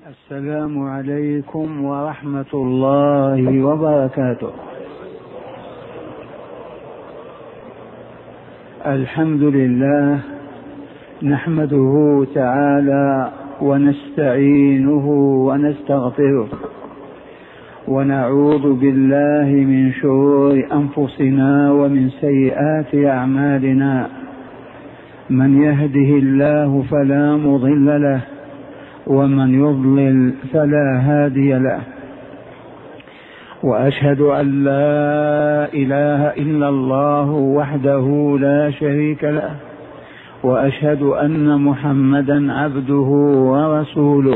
السلام عليكم ورحمة الله وبركاته. الحمد لله نحمده تعالى ونستعينه ونستغفره ونعوذ بالله من شرور أنفسنا ومن سيئات أعمالنا. من يهده الله فلا مضل له ومن يضلل فلا هادي له، وأشهد أن لا إله إلا الله وحده لا شريك له، وأشهد أن محمدا عبده ورسوله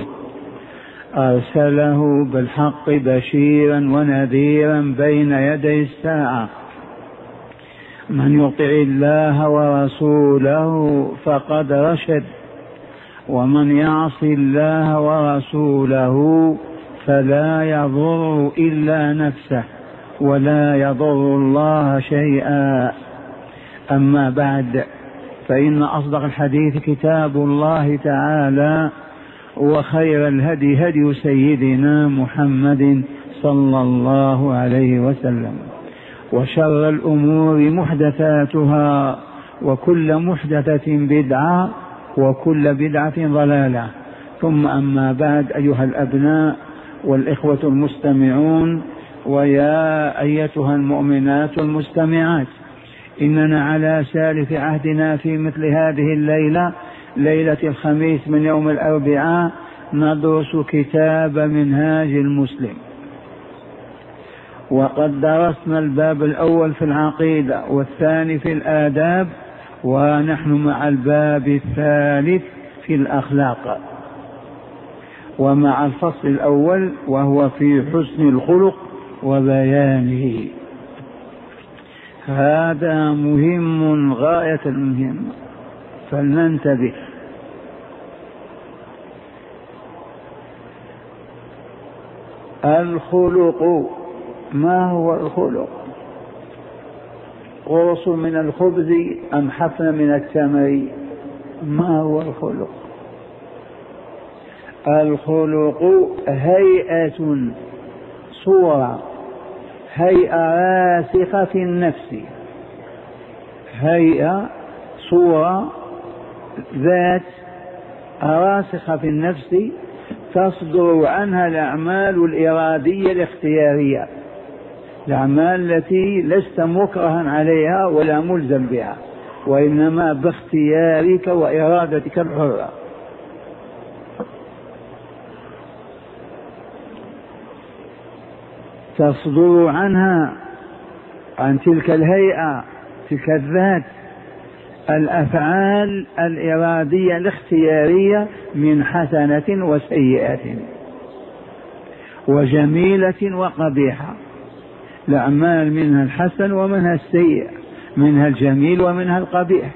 أرسله بالحق بشيرا ونذيرا بين يدي الساعة. من يطع الله ورسوله فقد رشد، ومن يعص الله ورسوله فلا يضر إلا نفسه ولا يضر الله شيئا. أما بعد، فإن أصدق الحديث كتاب الله تعالى، وخير الهدي هدي سيدنا محمد صلى الله عليه وسلم، وشر الأمور محدثاتها، وكل محدثة بدعة، وكل بدعة ضلالة. ثم أما بعد، أيها الأبناء والإخوة المستمعون، ويا أيتها المؤمنات المستمعات، إننا على سالف عهدنا في مثل هذه الليلة، ليلة الخميس من يوم الأربعاء، ندرس كتاب منهاج المسلم. وقد درسنا الباب الأول في العقيدة والثاني في الآداب، ونحن مع الباب الثالث في الأخلاق، ومع الفصل الأول وهو في حسن الخلق وبيانه. هذا مهم غاية المهم، فلننتبه. الخلق، ما هو الخلق؟ قرص من الخبز أم حفنة من التمر؟ ما هو الخلق؟ الخلق هيئة، صورة، هيئة راسخة في النفس، هيئة صورة ذات راسخة في النفس، تصدر عنها الأعمال الإرادية الاختيارية، الأعمال التي لست مكرها عليها ولا ملزم بها، وإنما باختيارك وإرادتك الحرة. تصدر عنها، عن تلك الهيئة، تلك الذات، الأفعال الإرادية الاختيارية من حسنة وسيئة، وجميلة وقبيحة. الأعمال منها الحسن ومنها السيء، منها الجميل ومنها القبيح،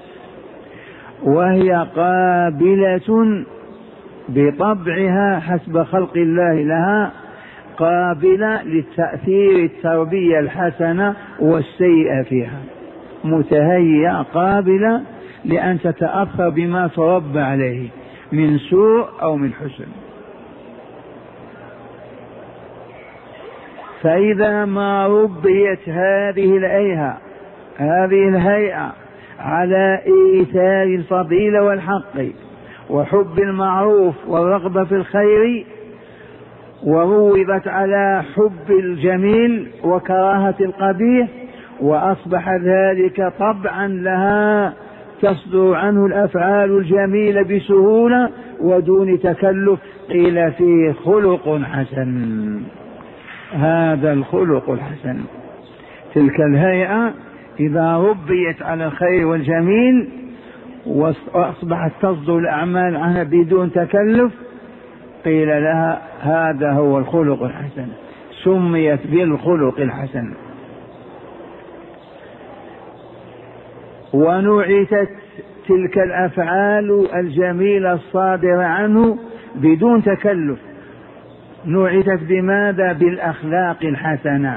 وهي قابلة بطبعها حسب خلق الله لها، قابلة للتأثير التربية الحسنة والسيئة فيها، متهيئة قابلة لأن تتأثر بما تربى عليه من سوء أو من حسن. فإذا ما ربيت هذه الهيئة على إيثار الفضيلة والحق وحب المعروف والرغبة في الخير، وروضت على حب الجميل وكراهة القبيح، وأصبح ذلك طبعا لها، تصدر عنه الأفعال الجميلة بسهولة ودون تكلف، قيل فيه خلق حسن. هذا الخلق الحسن، تلك الهيئة إذا ربيت على الخير والجميل وأصبحت تصدر الأعمال عنها بدون تكلف، قيل لها هذا هو الخلق الحسن، سميت بالخلق الحسن. ونعتت تلك الأفعال الجميلة الصادرة عنه بدون تكلف، نعتت بماذا؟ بالأخلاق الحسنة،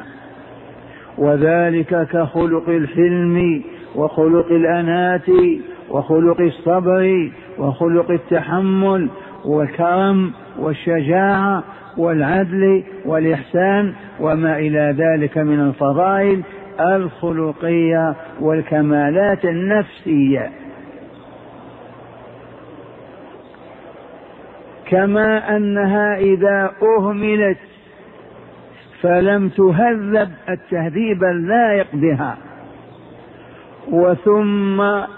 وذلك كخلق الحلم وخلق الأناة وخلق الصبر وخلق التحمل والكرم والشجاعة والعدل والإحسان وما إلى ذلك من الفضائل الخلقية والكمالات النفسية. كما أنها إذا أهملت فلم تهذب التهذيب اللائق بها، وثم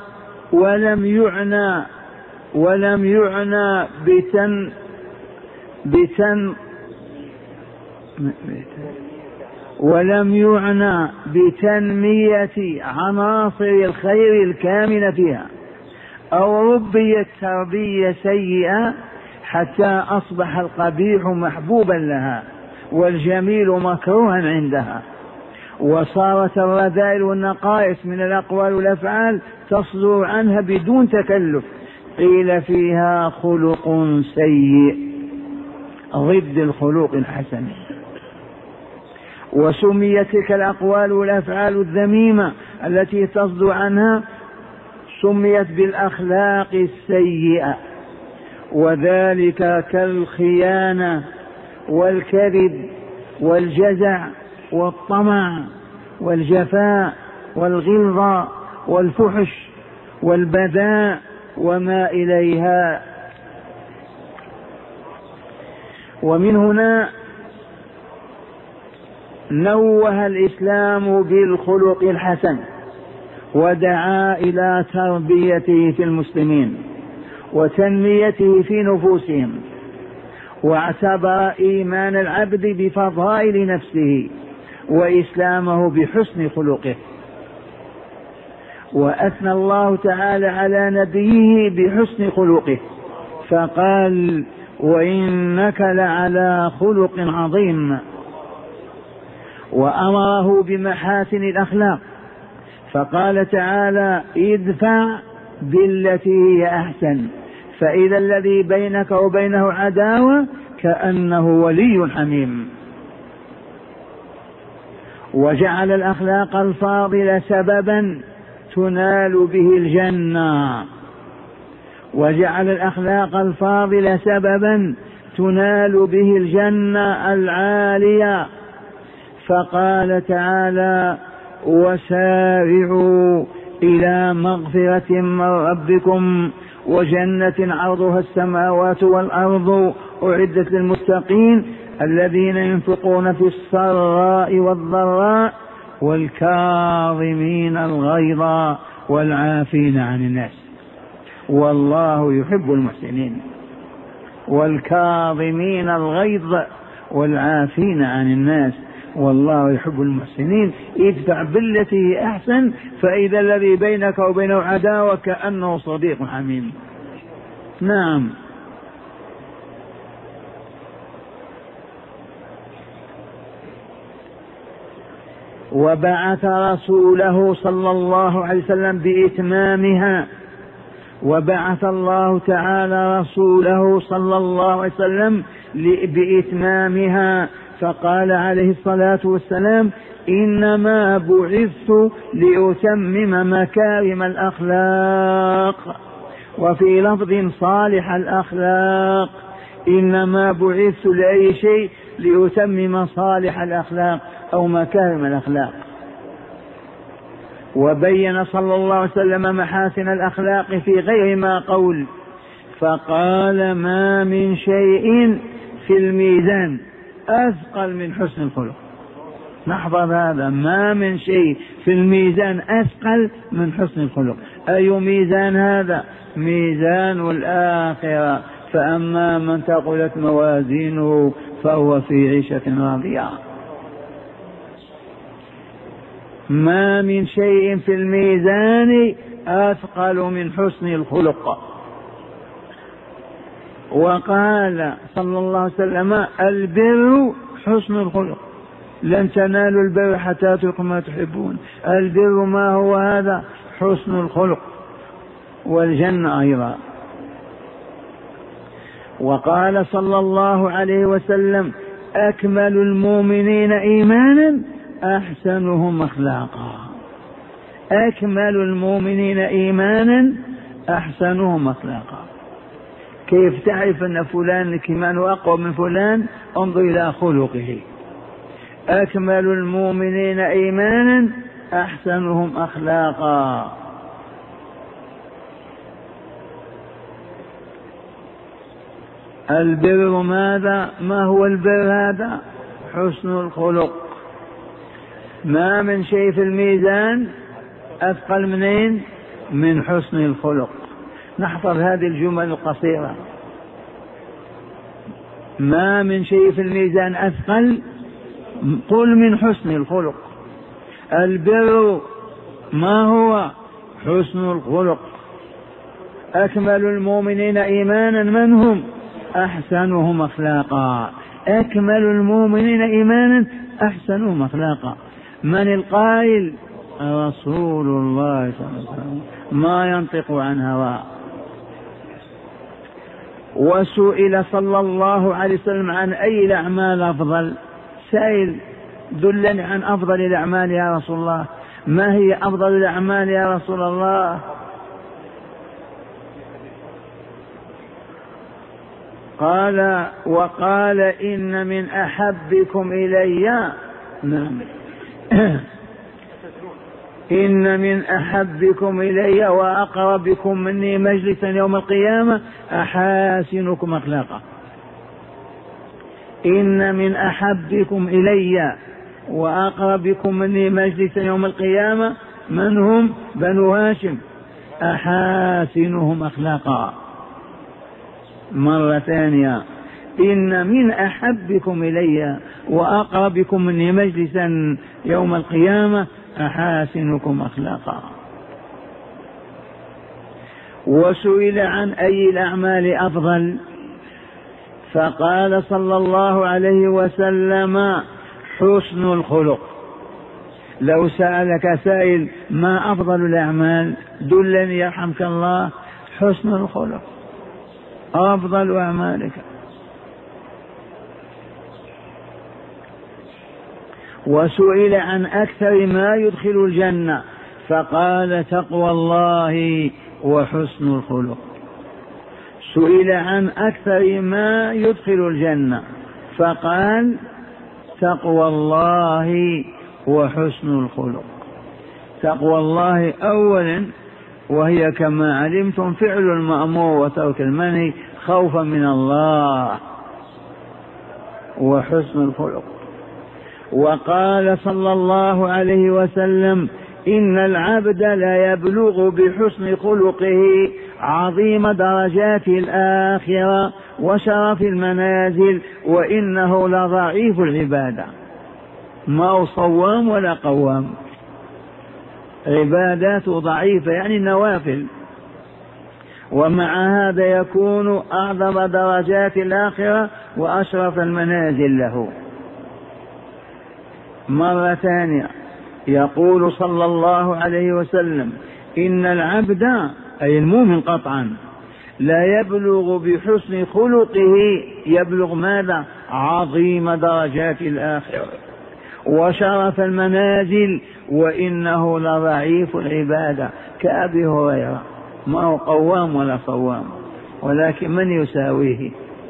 ولم يعنى بتنمية عناصر الخير الكامنة فيها، أو ربيت تربية سيئة حتى أصبح القبيح محبوبا لها والجميل مكروها عندها، وصارت الرذائل والنقائص من الأقوال والأفعال تصدر عنها بدون تكلف، قيل فيها خلق سيء ضد الخلق الحسن. وسميت تلك الأقوال والأفعال الذميمة التي تصدر عنها سميت بالأخلاق السيئة، وذلك كالخيانة والكذب والجزع والطمع والجفاء والغلظة والفحش والبذاء وما إليها. ومن هنا نوه الإسلام بالخلق الحسن ودعا إلى تربيته في المسلمين وتنميته في نفوسهم، واعتبر إيمان العبد بفضائل نفسه وإسلامه بحسن خلقه. وأثنى الله تعالى على نبيه بحسن خلقه فقال: وإنك لعلى خلق عظيم. وأمره بمحاسن الأخلاق فقال تعالى: ادفع بالتي هي أحسن فإذا الذي بينك وبينه عداوة كأنه ولي حميم. وجعل الأخلاق الفاضلة سببا تنال به الجنة، وجعل الأخلاق الفاضلة سببا تنال به الجنة العالية، فقال تعالى: وسارعوا إلى مغفرة من ربكم وجنة عرضها السماوات والأرض أعدت للمتقين الذين ينفقون في السراء والضراء والكاظمين الغيظ والعافين عن الناس والله يحب المحسنين. والكاظمين الغيظ والعافين عن الناس والله يحب المحسنين. ادفع بالتي هي أحسن فإذا الذي بينك وبينه عداوة كأنه صديق حميم. نعم. وبعث رسوله صلى الله عليه وسلم بإتمامها، وبعث الله تعالى رسوله صلى الله عليه وسلم بإتمامها فقال عليه الصلاة والسلام: إنما بعثت لأتمم مكارم الأخلاق، وفي لفظ صالح الأخلاق. إنما بعثت لأي شيء لأتمم صالح الأخلاق أو مكارم الأخلاق. وبين صلى الله عليه وسلم محاسن الأخلاق في غير ما قول، فقال: ما من شيء في الميزان أثقل من حسن الخلق. نحفظ هذا: ما من شيء في الميزان أثقل من حسن الخلق. أي ميزان هذا؟ ميزان الآخرة. فأما من ثقلت موازينه فهو في عيشة راضية. ما من شيء في الميزان أثقل من حسن الخلق. وقال صلى الله عليه وسلم: البر حسن الخلق، لن تنالوا البر حتى تلقوا ما تحبون. البر ما هو هذا؟ حسن الخلق، والجنة أيضا. وقال صلى الله عليه وسلم: أكمل المؤمنين إيمانا أحسنهم أخلاقا. أكمل المؤمنين إيمانا أحسنهم أخلاقا. كيف تعرف أن فلان كمان أقوى من فلان؟ انظر إلى خلقه. أكمل المؤمنين إيمانا أحسنهم أخلاقا. البر ماذا؟ ما هو البر هذا؟ حسن الخلق. ما من شيء في الميزان أثقل منين؟ من حسن الخلق. نحفظ هذه الجمل القصيرة. ما من شيء في الميزان أثقل، قل من حسن الخلق. البر ما هو؟ حسن الخلق. أكمل المؤمنين إيمانا من هم؟ أحسنهم أخلاقا. أكمل المؤمنين إيمانا أحسنهم أخلاقا. من القائل؟ رسول الله صلى الله عليه وسلم، ما ينطق عن هواه. وسئل صلى الله عليه وسلم عن أي الأعمال أفضل؟ سائل دلني عن أفضل الأعمال يا رسول الله. ما هي أفضل الأعمال يا رسول الله؟ قال وقال إن من أحبكم إلي إن من أحبكم إلي وأقربكم مني مجلسا يوم القيامة أحاسنكم أخلاقا. إن من أحبكم إلي وأقربكم مني مجلسا يوم القيامة من هم؟ بنو هاشم. أحاسنهم أخلاقا. مرة ثانية، إن من أحبكم إلي وأقربكم مني مجلسا يوم القيامة أحاسنكم أخلاقا. وسئل عن أي الأعمال أفضل؟ فقال صلى الله عليه وسلم حسن الخلق. لو سألك سائل ما أفضل الأعمال؟ دلني يرحمك الله. حسن الخلق أفضل أعمالك. وسئل عن أكثر ما يدخل الجنة فقال تقوى الله وحسن الخلق. سئل عن أكثر ما يدخل الجنة فقال تقوى الله وحسن الخلق. تقوى الله أولا، وهي كما علمتم فعل المأمور وترك المنهي خوفا من الله، وحسن الخلق. وقال صلى الله عليه وسلم إن العبد لا يبلغ بحسن خلقه عظيم درجات الآخرة وشرف المنازل وإنه لضعيف العبادة. ما هو صوام ولا قوام، عباداته ضعيفة يعني النوافل، ومع هذا يكون أعظم درجات الآخرة وأشرف المنازل له. مرة ثانية يقول صلى الله عليه وسلم إن العبد أي المؤمن قطعا لا يبلغ بحسن خلقه، يبلغ ماذا؟ عظيم درجات الآخرة وشرف المنازل وإنه لضعيف العبادة كأبي هريرة. ما هو قوام ولا صوام، ولكن من يساويه؟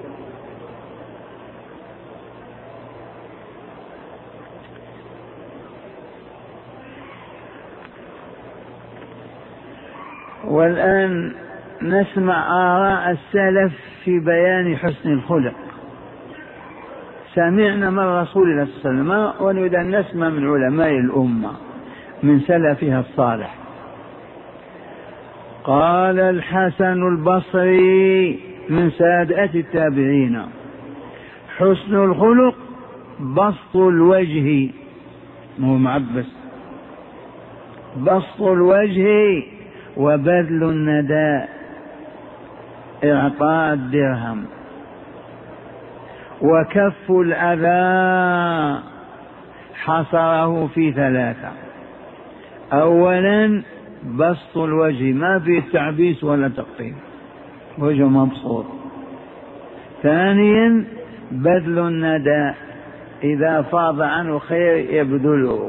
والآن نسمع آراء السلف في بيان حسن الخلق. سمعنا من رسول الله صلى الله عليه وسلم ونريد أن نسمع من علماء الأمة من سلفها الصالح. قال الحسن البصري من سادات التابعين حسن الخلق بسط الوجه، مو معبس، بسط الوجه وبذل النداء، إعطاء الدرهم، وكف الأذى. حصره في ثلاثة. أولا بسط الوجه، ما في تعبيس ولا تقطيع، وجه مبسوط. ثانيا بذل النداء، إذا فاض عنه خير يبذله.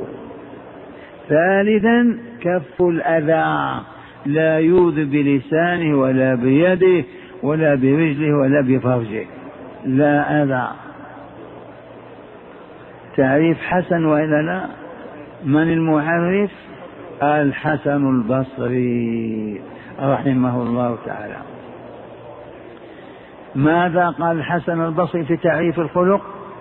ثالثا كف الأذى، لا يؤذي بلسانه ولا بيده ولا برجله ولا بفرجه، لا أذى. تعريف حسن وإلا لا؟ من المعرف؟ الحسن البصري رحمه الله تعالى. ماذا قال الحسن البصري في تعريف الخلق؟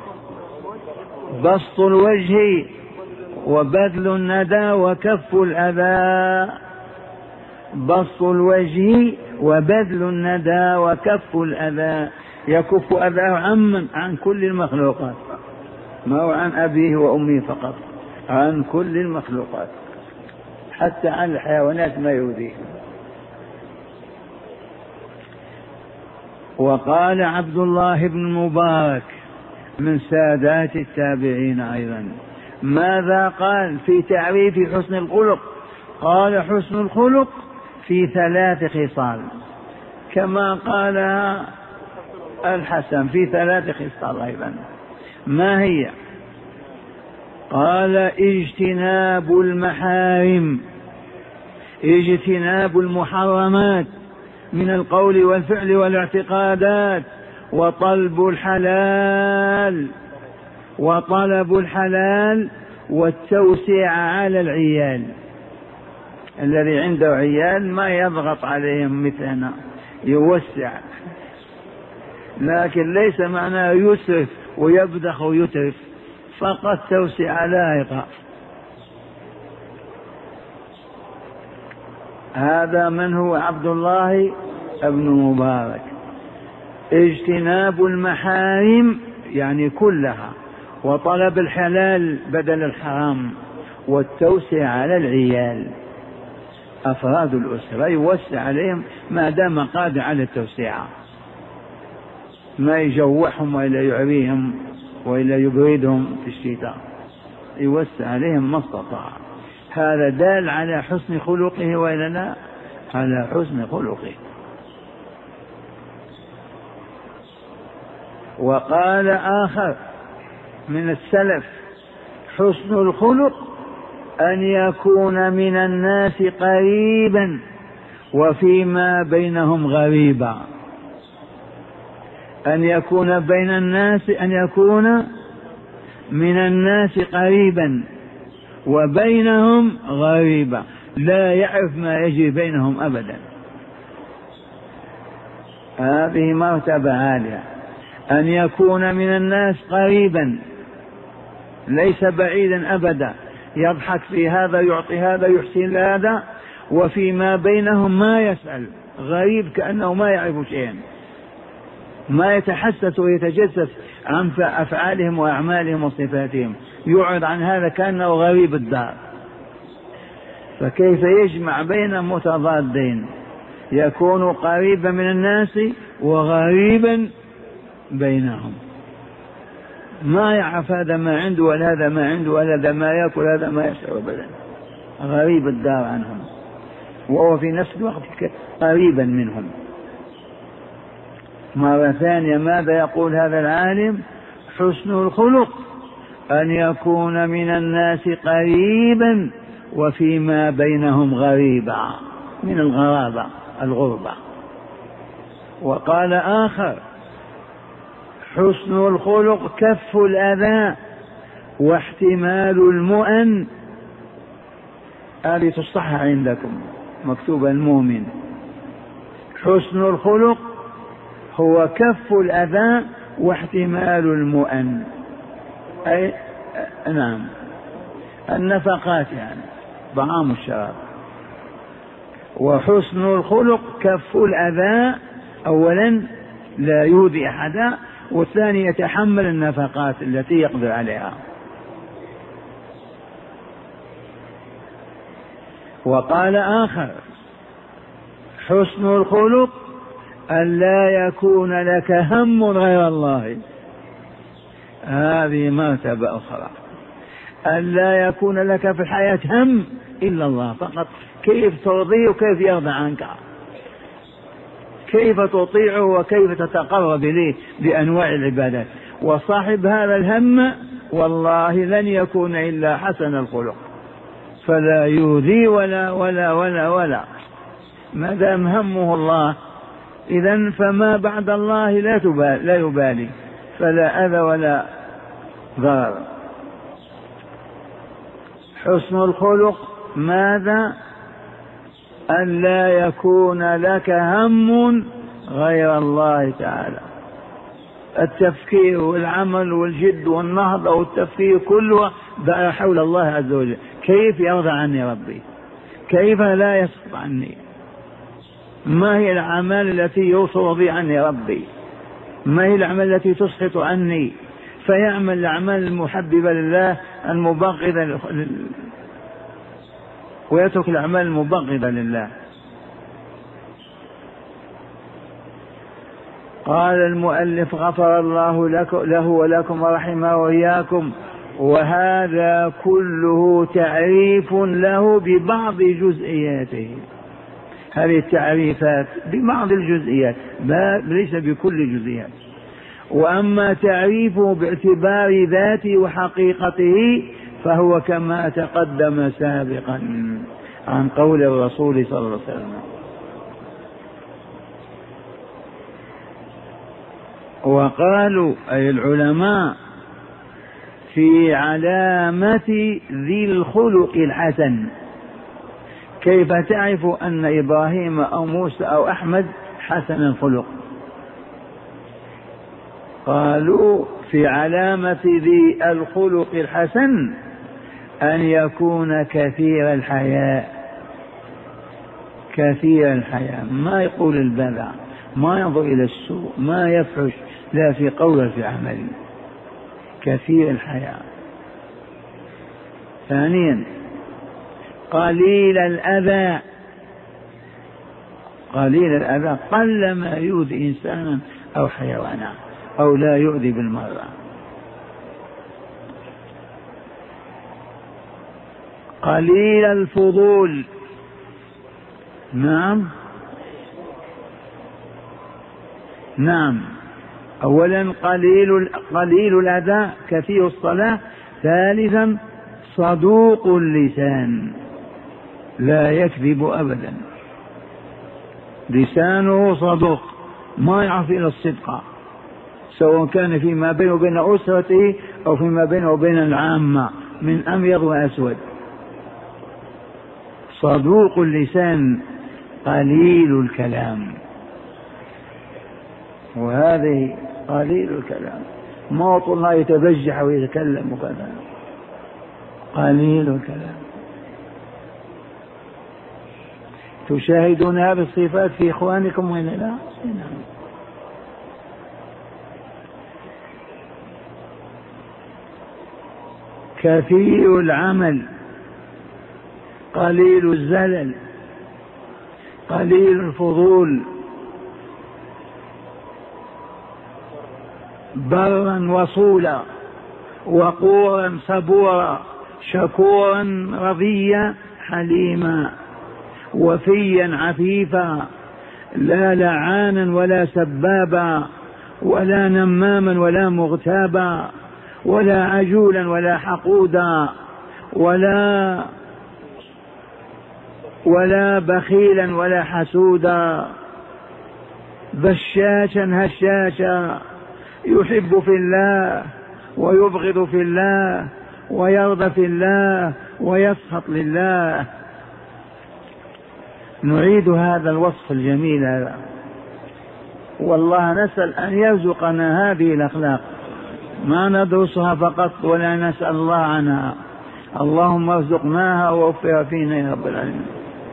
بسط الوجه وبذل الندى وكف الأذى. بسط الوجه وبذل الندى وكف الأذى، يكف أذاه عن كل المخلوقات، ما هو عن أبيه وأمه فقط، عن كل المخلوقات حتى عن الحيوانات ما يؤذيه. وقال عبد الله بن المبارك من سادات التابعين أيضا، ماذا قال في تعريف حسن الخلق؟ قال حسن الخلق في 3 خصال، كما قال الحسن في 3 خصال أيضا. ما هي؟ قال اجتناب المحارم، اجتناب المحرمات من القول والفعل والاعتقادات، وطلب الحلال والتوسع على العيال. الذي عنده عيال ما يضغط عليهم مثلنا، يوسع، لكن ليس معناه يسرف ويبذخ ويترف، فقط توسع لائقة. هذا من هو عبد الله بن مبارك. اجتناب المحارم يعني كلها، وطلب الحلال بدل الحرام، والتوسع على العيال أفراد الأسرة، يوسع عليهم ما دام قادر على التوسعة، ما يجوعهم وإلا يعريهم وإلا يبردهم في الشتاء، يوسع عليهم ما استطاع. هذا دال على حسن خلقه وإلا لا؟ على حسن خلقه. وقال آخر من السلف حسن الخلق أن يكون من الناس قريبا وفيما بينهم غريبا. أن يكون بين الناس، أن يكون من الناس قريبا وبينهم غريبا، لا يعرف ما يجري بينهم أبدا. هذه مرتبة عالية، أن يكون من الناس قريبا ليس بعيدا أبدا، يضحك في هذا، يعطي هذا، يحسن هذا، وفيما بينهم ما يسأل، غريب كأنه ما يعرف شيئا، ما يتحسس ويتجسس عن أفعالهم وأعمالهم وصفاتهم، يعرض عن هذا كأنه غريب الدار. فكيف يجمع بين متضادين؟ يكون قريبا من الناس وغريبا بينهم، ما يعرف هذا ما عنده ولا هذا ما عنده ولا هذا ما يأكل هذا ما يشعر أبدا، غريب الدار عنهم، وهو في نفس الوقت قريبا منهم. مرة ثانية ماذا يقول هذا العالم؟ حسن الخلق أن يكون من الناس قريبا وفيما بينهم غريبا، من الغرابة الغربة. وقال آخر حسن الخلق كف الأذى واحتمال المؤن. هذه تصحح عندكم مكتوب المؤمن. حسن الخلق هو كف الأذى واحتمال المؤن، أي نعم النفقات يعني طعام الشراب. وحسن الخلق كف الأذى، أولا لا يؤذي أحدا، والثاني يتحمل النفقات التي يقدر عليها. وقال آخر حسن الخلق أن لا يكون لك هم غير الله. هذه مرتبة أخرى، أن لا يكون لك في الحياة هم إلا الله فقط، كيف ترضيه وكيف يرضى عنك، كيف تطيعه وكيف تتقرب إليه بأنواع العبادات. وصاحب هذا الهم والله لن يكون إلا حسن الخلق، فلا يؤذي ولا ولا ولا ولا، ما دام همه الله إذن فما بعد الله لا يبالي، فلا أذى ولا ضرر. حسن الخلق ماذا؟ أن لا يكون لك هم غير الله تعالى. التفكير والعمل والجد والنهضة والتفكير كله بقى حول الله عز وجل. كيف يرضى عني ربي؟ كيف لا يسخط عني؟ ما هي الأعمال التي يرضي عني ربي؟ ما هي الأعمال التي تسخط عني؟ فيعمل الأعمال المحببة لله المبغضة ويترك الأعمال المبغضة لله. قال المؤلف غفر الله له ولكم ورحمه وإياكم. وهذا كله تعريف له ببعض جزئياته، هذه التعريفات ببعض الجزئيات ليس بكل جزئيات. وأما تعريفه باعتبار ذاته وحقيقته فهو كما تقدم سابقا عن قول الرسول صلى الله عليه وسلم. وقالوا أي العلماء في علامة ذي الخلق الحسن. كيف تعرف أن إبراهيم أو موسى أو أحمد حسن الخلق؟ قالوا في علامة ذي الخلق الحسن أن يكون كثير الحياء. كثير الحياء، ما يقول البذع، ما ينظر إلى السوء، ما يفحش لا في قول ولا في عمل. كثير الحياء. ثانيا قليل الأذى. قليل الأذى، قل ما يؤذي إنسانا أو حيوانا أو لا يؤذي بالمرة. قليل الفضول. نعم أولا قليل الأذى، كثير الصلاة. ثالثا صدوق اللسان، لا يكذب أبدا، لسانه صدوق ما يعرف إلى الصدق، سواء كان فيما بينه وبين أسرته أو فيما بينه وبين العامة من أبيض وأسود. صدوق اللسان قليل الكلام. وهذه قليل الكلام، موت الله يتبجح ويتكلم وكذا. قليل الكلام. تشاهدون هذه الصفات في إخوانكم وإلا لا؟ كثير العمل، قليل الزلل، قليل الفضول، برا وصولا، وقورا صبورا، شكورا رضيا حليما، وفيا عفيفا، لا لعانا ولا سبابا، ولا نماما ولا مغتابا، ولا عجولا ولا حقودا، ولا بخيلا ولا حسودا، بشاشا هشاشا، يحب في الله ويبغض في الله، ويرضى في الله ويسخط لله. نعيد هذا الوصف الجميل هذا، والله نسأل أن يرزقنا هذه الأخلاق، ما ندرسها فقط ولا نسأل الله عنها. اللهم ارزقناها ووفر فينا يا رب العالمين.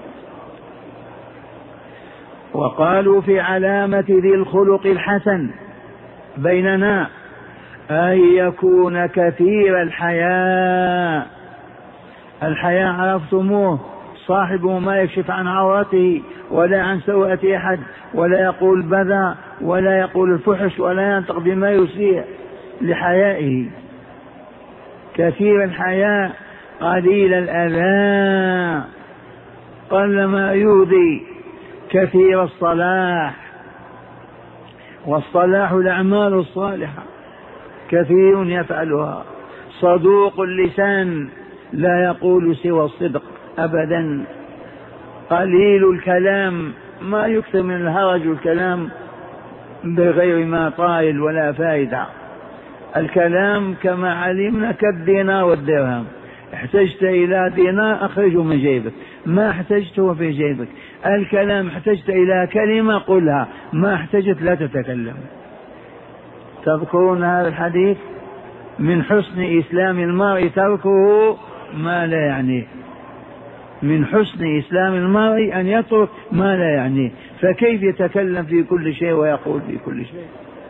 وقالوا في علامة ذي الخلق الحسن بيننا أن يكون كثير الحياء. الحياء عرفتموه، صاحبه ما يكشف عن عورته ولا عن سوءة أحد، ولا يقول بذى ولا يقول الفحش ولا ينطق بما يسيء لحيائه. كثير الحياء، قليل الأذى، قل ما يؤذي، كثير الصلاح، والصلاح الأعمال الصالحة كثير يفعلها. صدوق اللسان، لا يقول سوى الصدق أبدا. قليل الكلام، ما يكثر من الهرج والكلام بغير ما طائل ولا فائدة. الكلام كما علمنا كالدينار والدرهم، احتجت إلى دينار أخرجه من جيبك، ما احتجته في جيبك. الكلام احتجت إلى كلمة قلها، ما احتجت لا تتكلم. تذكرون هذا الحديث؟ من حسن إسلام المرء تركه ما لا يعنيه. من حسن إسلام المرء أن يترك ما لا يعنيه، فكيف يتكلم في كل شيء ويقول في كل شيء؟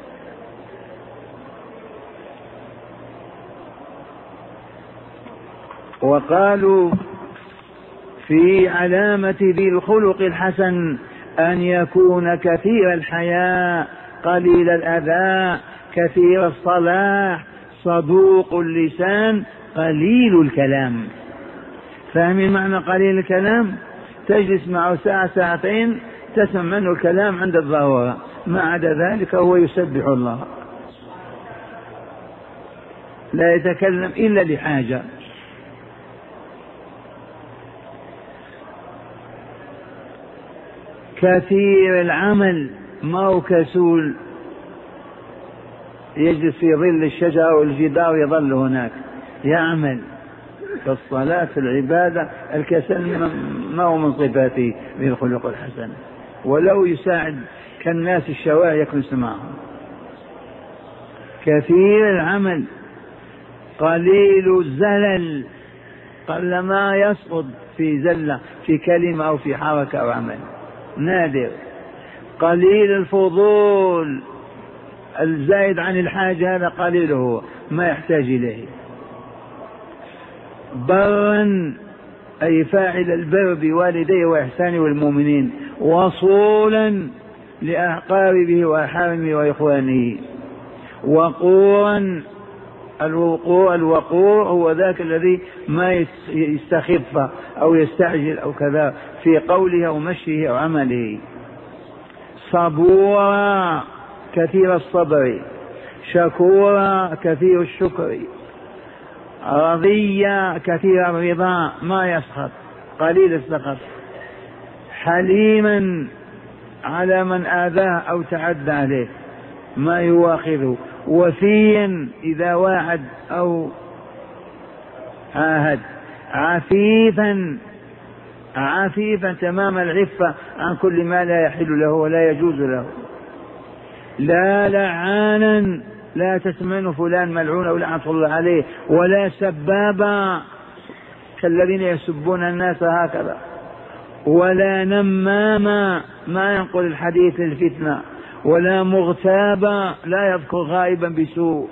وقالوا في علامة ذي الخلق الحسن أن يكون كثير الحياء قليل الأذى كثير الصلاح صدوق اللسان قليل الكلام. فاهمين معنى قليل الكلام؟ تجلس معه ساعة ساعتين تسمع منه الكلام عند الضرورة، ما عدا ذلك هو يسبح الله، لا يتكلم إلا لحاجة. كثير العمل، ما هو كسول يجلس في ظل الشجرة والجدار يظل هناك يعمل. في الصلاة في العبادة الكسل ما هو من صفاته ذي الخلق الحسن، ولو يساعد كالناس الشوارع يكنس معهم. كثير العمل قليل الزلل، قل ما يسقط في زلة في كلمة أو في حركة أو عمل، نادر. قليل الفضول، الزائد عن الحاجة هذا قليله ما يحتاج إليه. برا أي فاعل البر بوالديه وإحسانه والمؤمنين، وصولا لأقاربه وأحارمه وإخوانه. وقورا، الوقور هو ذاك الذي ما يستخف أو يستعجل أو كذا في قوله أو مشيه أو عمله. صبورا كثير الصبر، شكورا كثير الشكر، رضيا كثير الرضا ما يسخط قليل السخط، حليما على من آذاه أو تعدى عليه ما يواخذه، وفيا إذا واعد أو عاهد، عفيفا تمام العفة عن كل ما لا يحل له ولا يجوز له. لا لعانا، لا تسمن فلان ملعون أو لعنة الله عليه، ولا سبابا كالذين يسبون الناس هكذا، ولا نماما ما ينقل الحديث الفتنة، ولا مغتابا لا يذكر غائبا بسوء،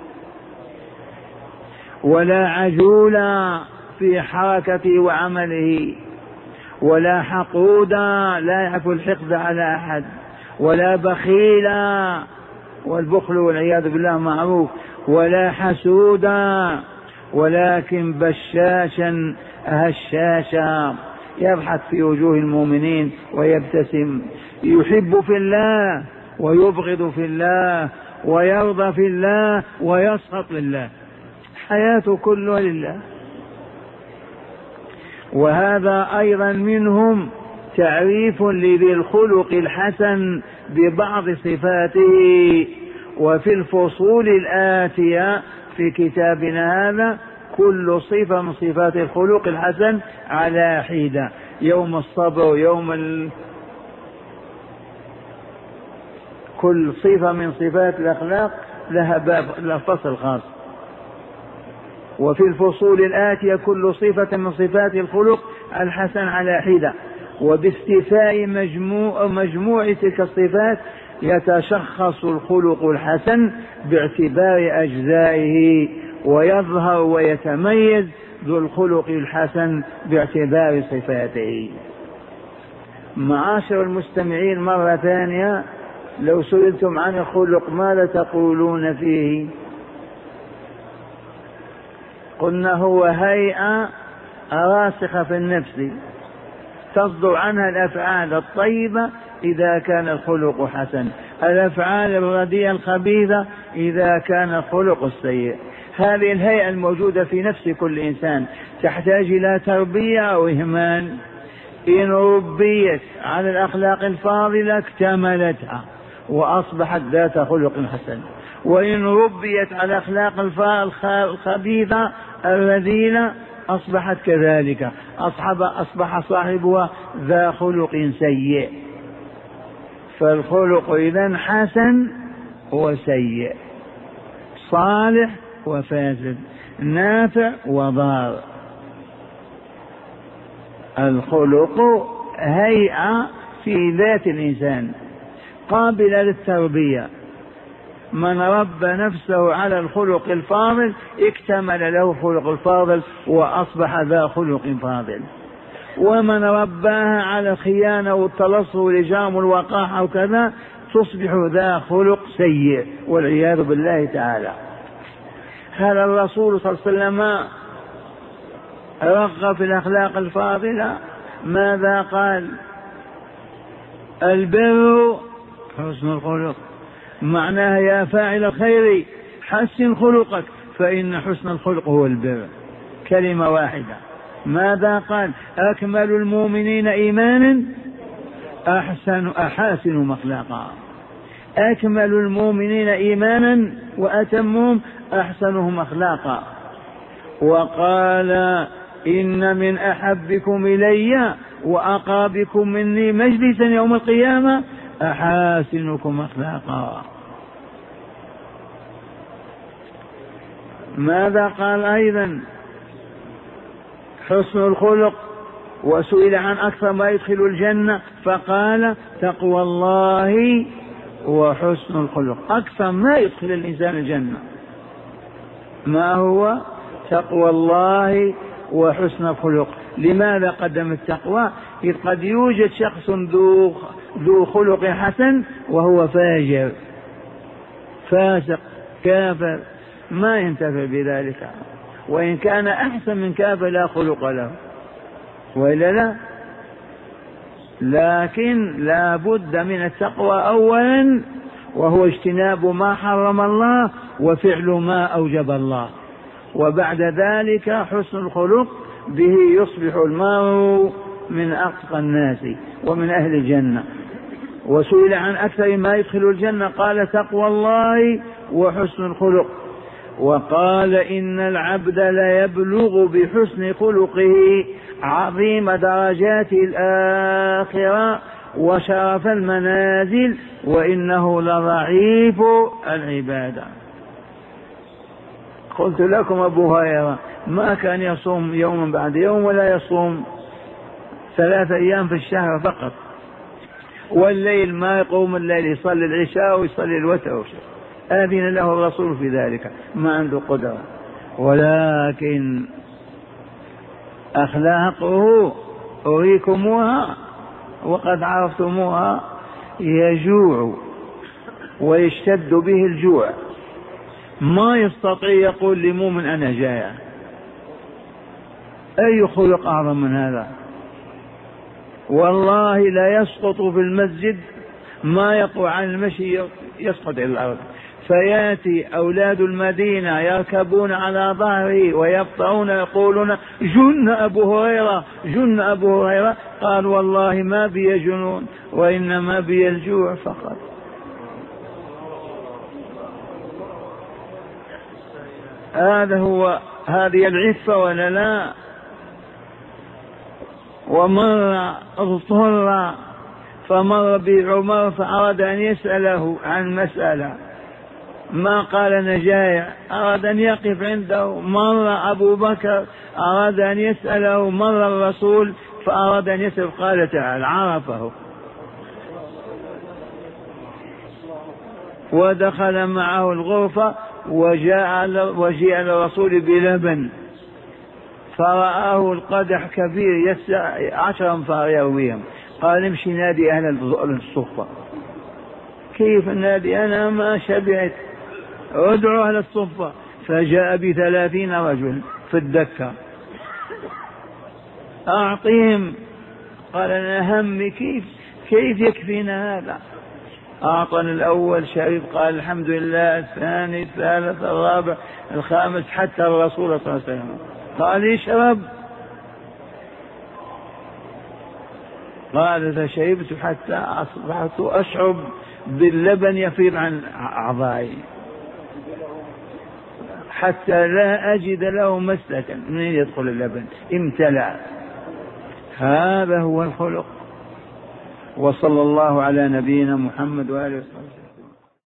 ولا عجولا في حركته وعمله، ولا حقودا لا يعفو الحقد على أحد، ولا بخيلا والبخل والعياذ بالله معروف، ولا حسودا ولكن بشاشا هشاشا يضحك في وجوه المؤمنين ويبتسم، يحب في الله ويبغض في الله ويرضى في الله ويسخط لله، حياته كلها لله. وهذا أيضا منهم تعريف لذي الخلق الحسن ببعض صفاته. وفي الفصول الآتية في كتابنا هذا كل صفة من صفات الخلق الحسن على حدة، يوم الصبر، كل صفة من صفات الأخلاق لها باب، لها فصل خاص. وفي الفصول الآتية كل صفة من صفات الخلق الحسن على حدة، وباستيفاء مجموع تلك الصفات يتشخص الخلق الحسن باعتبار أجزائه، ويظهر ويتميز ذو الخلق الحسن باعتبار صفاته. معاشر المستمعين، مرة ثانية لو سئلتم عن الخلق ماذا تقولون فيه؟ قلنا هو هيئة راسخة في النفس تصدر عنها الأفعال الطيبة إذا كان الخلق حسن، الأفعال الرديئة الخبيثة إذا كان الخلق السيء. هذه الهيئة الموجودة في نفس كل إنسان تحتاج إلى تربية أو إهمال؟ إن ربيت على الأخلاق الفاضلة اكتملتها وأصبحت ذات خلق حسن، وإن ربيت على الأخلاق الخبيثة الرذيلة أصبحت كذلك، أصبح صاحبها ذا خلق سيء. فالخلق إذن حسن وسيء، صالح وفاسد، نافع وضار. الخلق هيئة في ذات الإنسان قابلة للتربية. من ربى نفسه على الخلق الفاضل اكتمل له الخلق الفاضل وأصبح ذا خلق فاضل. ومن رباها على الخيانة والتلصق والإجرام والوقاحة وكذا تصبح ذا خلق سيء والعياذ بالله تعالى. هل الرسول صلى الله عليه وسلم رغب في الأخلاق الفاضلة؟ ماذا قال؟ البر حسن الخلق. معناها يا فاعل الخير حسن خلقك، فإن حسن الخلق هو البر. كلمة واحدة. ماذا قال؟ أكمل المؤمنين إيمانا أحاسنهم أخلاقا. أكمل المؤمنين إيمانا وأتمهم أحسنهم أخلاقا. وقال إن من أحبكم إلي وأقربكم مني مجلسا يوم القيامة أحاسنكم أخلاقا. ماذا قال أيضا؟ حسن الخلق. وسئل عن أكثر ما يدخل الجنة فقال تقوى الله وحسن الخلق. أكثر ما يدخل الإنسان الجنة ما هو؟ تقوى الله وحسن الخلق. لماذا قدم التقوى؟ إذ قد يوجد شخص ذو خلق حسن وهو فاجر فاسق كافر ما ينتفع بذلك، وإن كان أحسن من كافر لا خلق له، وإلا لا. لكن لا بد من التقوى أولا، وهو اجتناب ما حرم الله وفعل ما أوجب الله، وبعد ذلك حسن الخلق به يصبح المرء من أتقى الناس ومن أهل الجنة. وسئل عن أكثر ما يدخل الجنة قال تقوى الله وحسن الخلق. وقال إن العبد لا يبلغ بحسن خلقه عظيم درجات الآخرة وشرف المنازل وإنه لضعيف العبادة. قلت لكم أبو هريرة ما كان يصوم يوما بعد يوم ولا يصوم 3 أيام في الشهر فقط، والليل ما يقوم الليل، يصلي العشاء ويصلي الوتر، آذن له الرسول في ذلك، ما عنده قدرة. ولكن أخلاقه أريكموها وقد عرفتموها، يجوع ويشتد به الجوع، ما يستطيع يقول لمؤمن أنا جائع. أي خلق أعظم من هذا؟ والله لا يسقط في المسجد ما يقع عن المشي يسقط إلى الأرض، فيأتي أولاد المدينة يركبون على ظهره ويبطعون يقولون جن أبو هريرة جن أبو هريرة. قال والله ما بي جنون وإنما بي الجوع فقط. هذه العفة ولا لا؟ ومر اضطر فمر بعمر فأراد أن يسأله عن مسألة، ما قال أنا جائع، أراد أن يقف عنده. مر أبو بكر أراد أن يسأله، مر الرسول فأراد أن يسأل، قال تعال، عرفه ودخل معه الغرفة وجاء الرسول بلبن فرآه القدح كبير يسع 10 أنفار يرويهم، قال امشي نادي أهل الصفة. كيف نادي؟ أنا ما شبعت، ادعوا أهل الصفة. فجاء ب30 رجل في الدكة، أعطيهم. قال أنا همي كيف يكفينا هذا؟ أعطني الأول شريف، قال الحمد لله، الثاني، الثالث، الرابع، الخامس، حتى الرسول صلى الله عليه وسلم قال اشرب. قال فشربت حتى أصبحت أشعب باللبن يفيض عن أعضائي حتى لا أجد له مسلكا منين يدخل اللبن، امتلأ. هذا هو الخلق. وصلى الله على نبينا محمد وآله وصحبه.